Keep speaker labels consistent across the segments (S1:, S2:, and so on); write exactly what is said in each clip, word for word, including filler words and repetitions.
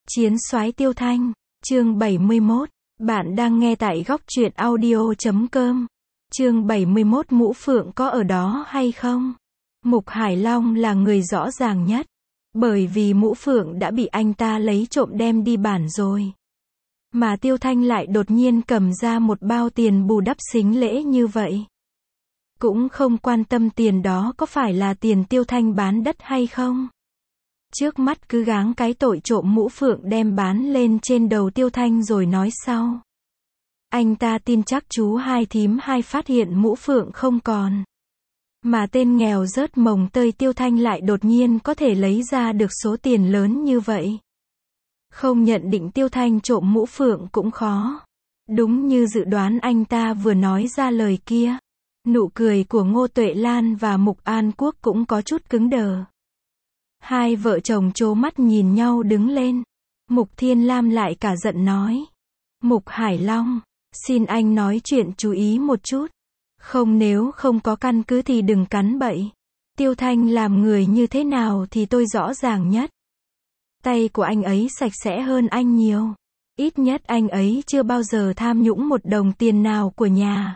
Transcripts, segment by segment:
S1: Chiến soái Tiêu Thanh, chương bảy mươi mốt. Bạn đang nghe tại góc truyện audio chấm com. Chương bảy mươi mốt. Mũ Phượng có ở đó hay không? Mục Hải Long là người rõ ràng nhất. Bởi vì Mũ Phượng đã bị anh ta lấy trộm đem đi bản rồi. Mà Tiêu Thanh lại đột nhiên cầm ra một bao tiền bù đắp sính lễ như vậy. Cũng không quan tâm tiền đó có phải là tiền Tiêu Thanh bán đất hay không. Trước mắt cứ gáng cái tội trộm Mũ Phượng đem bán lên trên đầu Tiêu Thanh rồi nói sau. Anh ta tin chắc chú hai thím hai phát hiện Mũ Phượng không còn. Mà tên nghèo rớt mồng tơi Tiêu Thanh lại đột nhiên có thể lấy ra được số tiền lớn như vậy. Không nhận định Tiêu Thanh trộm Mũ Phượng cũng khó. Đúng như dự đoán anh ta vừa nói ra lời kia. Nụ cười của Ngô Tuệ Lan và Mục An Quốc cũng có chút cứng đờ. Hai vợ chồng trố mắt nhìn nhau đứng lên. Mục Thiên Lam lại cả giận nói. Mục Hải Long, xin anh nói chuyện chú ý một chút. Không, nếu không có căn cứ thì đừng cắn bậy. Tiêu Thanh làm người như thế nào thì tôi rõ ràng nhất. Tay của anh ấy sạch sẽ hơn anh nhiều. Ít nhất anh ấy chưa bao giờ tham nhũng một đồng tiền nào của nhà.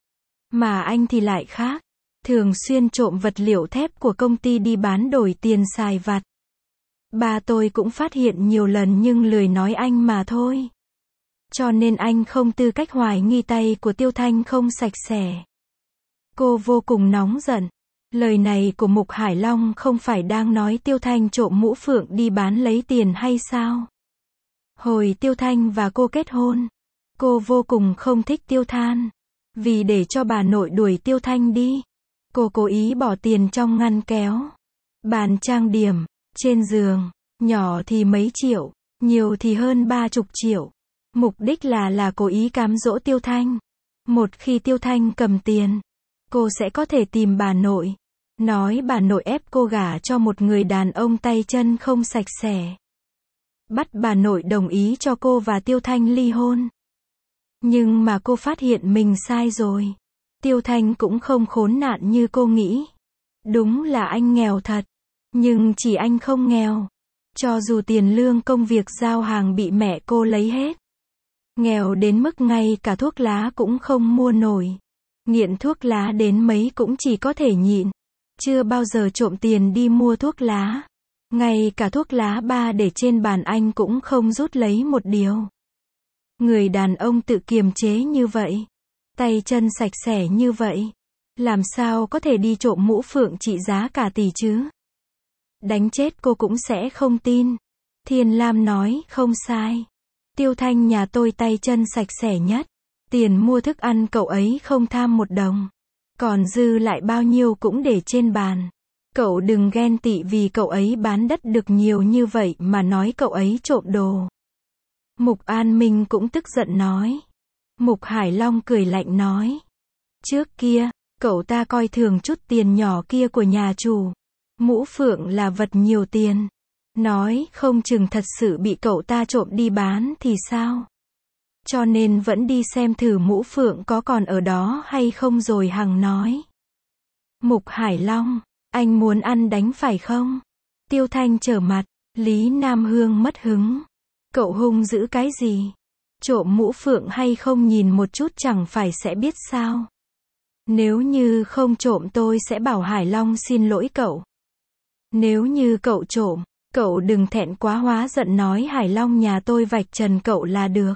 S1: Mà anh thì lại khác. Thường xuyên trộm vật liệu thép của công ty đi bán đổi tiền xài vặt. Ba tôi cũng phát hiện nhiều lần nhưng lười nói anh mà thôi. Cho nên anh không tư cách hoài nghi tay của Tiêu Thanh không sạch sẽ. Cô vô cùng nóng giận. Lời này của Mục Hải Long không phải đang nói Tiêu Thanh trộm Mũ Phượng đi bán lấy tiền hay sao? Hồi Tiêu Thanh và cô kết hôn, cô vô cùng không thích Tiêu Than. Vì để cho bà nội đuổi Tiêu Thanh đi, cô cố ý bỏ tiền trong ngăn kéo, bàn trang điểm, trên giường, nhỏ thì mấy triệu, nhiều thì hơn ba chục triệu. Mục đích là là cố ý cám dỗ Tiêu Thanh. Một khi Tiêu Thanh cầm tiền, cô sẽ có thể tìm bà nội, nói bà nội ép cô gả cho một người đàn ông tay chân không sạch sẽ. Bắt bà nội đồng ý cho cô và Tiêu Thanh ly hôn. Nhưng mà cô phát hiện mình sai rồi. Tiêu Thanh cũng không khốn nạn như cô nghĩ. Đúng là anh nghèo thật. Nhưng chỉ anh không nghèo. Cho dù tiền lương công việc giao hàng bị mẹ cô lấy hết. Nghèo đến mức ngay cả thuốc lá cũng không mua nổi. Nghiện thuốc lá đến mấy cũng chỉ có thể nhịn. Chưa bao giờ trộm tiền đi mua thuốc lá. Ngay cả thuốc lá ba để trên bàn anh cũng không rút lấy một điều. Người đàn ông tự kiềm chế như vậy. Tay chân sạch sẽ như vậy. Làm sao có thể đi trộm Mũ Phượng trị giá cả tỷ chứ? Đánh chết cô cũng sẽ không tin. Thiên Lam nói, không sai. Tiêu Thanh nhà tôi tay chân sạch sẽ nhất. Tiền mua thức ăn cậu ấy không tham một đồng. Còn dư lại bao nhiêu cũng để trên bàn. Cậu đừng ghen tị vì cậu ấy bán đất được nhiều như vậy mà nói cậu ấy trộm đồ. Mục An Minh cũng tức giận nói. Mục Hải Long cười lạnh nói. Trước kia, cậu ta coi thường chút tiền nhỏ kia của nhà chủ. Mũ Phượng là vật nhiều tiền. Nói không chừng thật sự bị cậu ta trộm đi bán thì sao? Cho nên vẫn đi xem thử Mũ Phượng có còn ở đó hay không rồi hằng nói. Mục Hải Long, anh muốn ăn đánh phải không? Tiêu Thanh trở mặt, Lý Nam Hương mất hứng. Cậu hung dữ cái gì? Trộm Mũ Phượng hay không nhìn một chút chẳng phải sẽ biết sao? Nếu như không trộm tôi sẽ bảo Hải Long xin lỗi cậu. Nếu như cậu trộm, cậu đừng thẹn quá hóa giận nói Hải Long nhà tôi vạch trần cậu là được.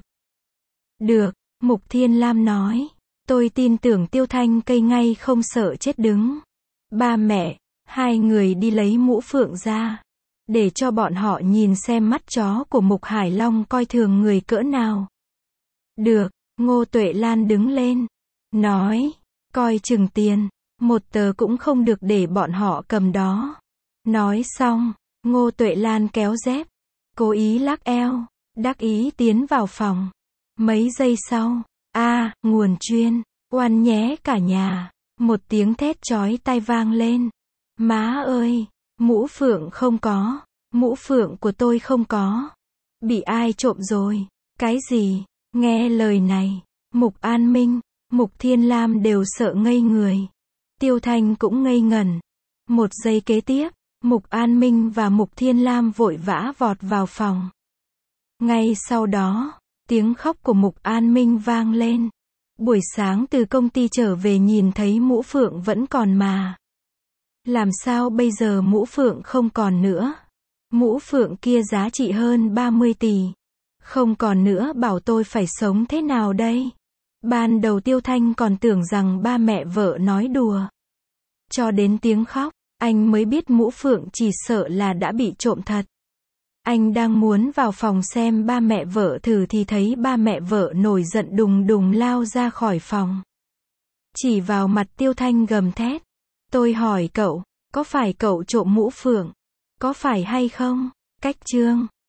S1: Được, Mục Thiên Lam nói. Tôi tin tưởng Tiêu Thanh cây ngay không sợ chết đứng. Ba mẹ, hai người đi lấy Mũ Phượng ra. Để cho bọn họ nhìn xem mắt chó của Mục Hải Long coi thường người cỡ nào. Được, Ngô Tuệ Lan đứng lên. Nói, coi chừng tiền. Một tờ cũng không được để bọn họ cầm đó. Nói xong, Ngô Tuệ Lan kéo dép. Cố ý lắc eo. Đắc ý tiến vào phòng. Mấy giây sau, a à, nguồn chuyên, oan nhé cả nhà. Một tiếng thét chói tai vang lên. Má ơi, Mũ Phượng không có. Mũ Phượng của tôi không có. Bị ai trộm rồi? Cái gì? Nghe lời này, Mục An Minh, Mục Thiên Lam đều sợ ngây người. Tiêu Thanh cũng ngây ngẩn. Một giây kế tiếp, Mục An Minh và Mục Thiên Lam vội vã vọt vào phòng. Ngay sau đó, tiếng khóc của Mục An Minh vang lên. Buổi sáng từ công ty trở về nhìn thấy mũ phượng vẫn còn mà. Làm sao bây giờ mũ phượng không còn nữa? Mũ phượng kia giá trị hơn ba mươi tỷ. Không còn nữa, bảo tôi phải sống thế nào đây? Ban đầu Tiêu Thanh còn tưởng rằng ba mẹ vợ nói đùa. Cho đến tiếng khóc, anh mới biết mũ phượng chỉ sợ là đã bị trộm thật. Anh đang muốn vào phòng xem ba mẹ vợ thử thì thấy ba mẹ vợ nổi giận đùng đùng lao ra khỏi phòng. Chỉ vào mặt Tiêu Thanh gầm thét. Tôi hỏi cậu, có phải cậu trộm mũ phượng? Có phải hay không? Cách chương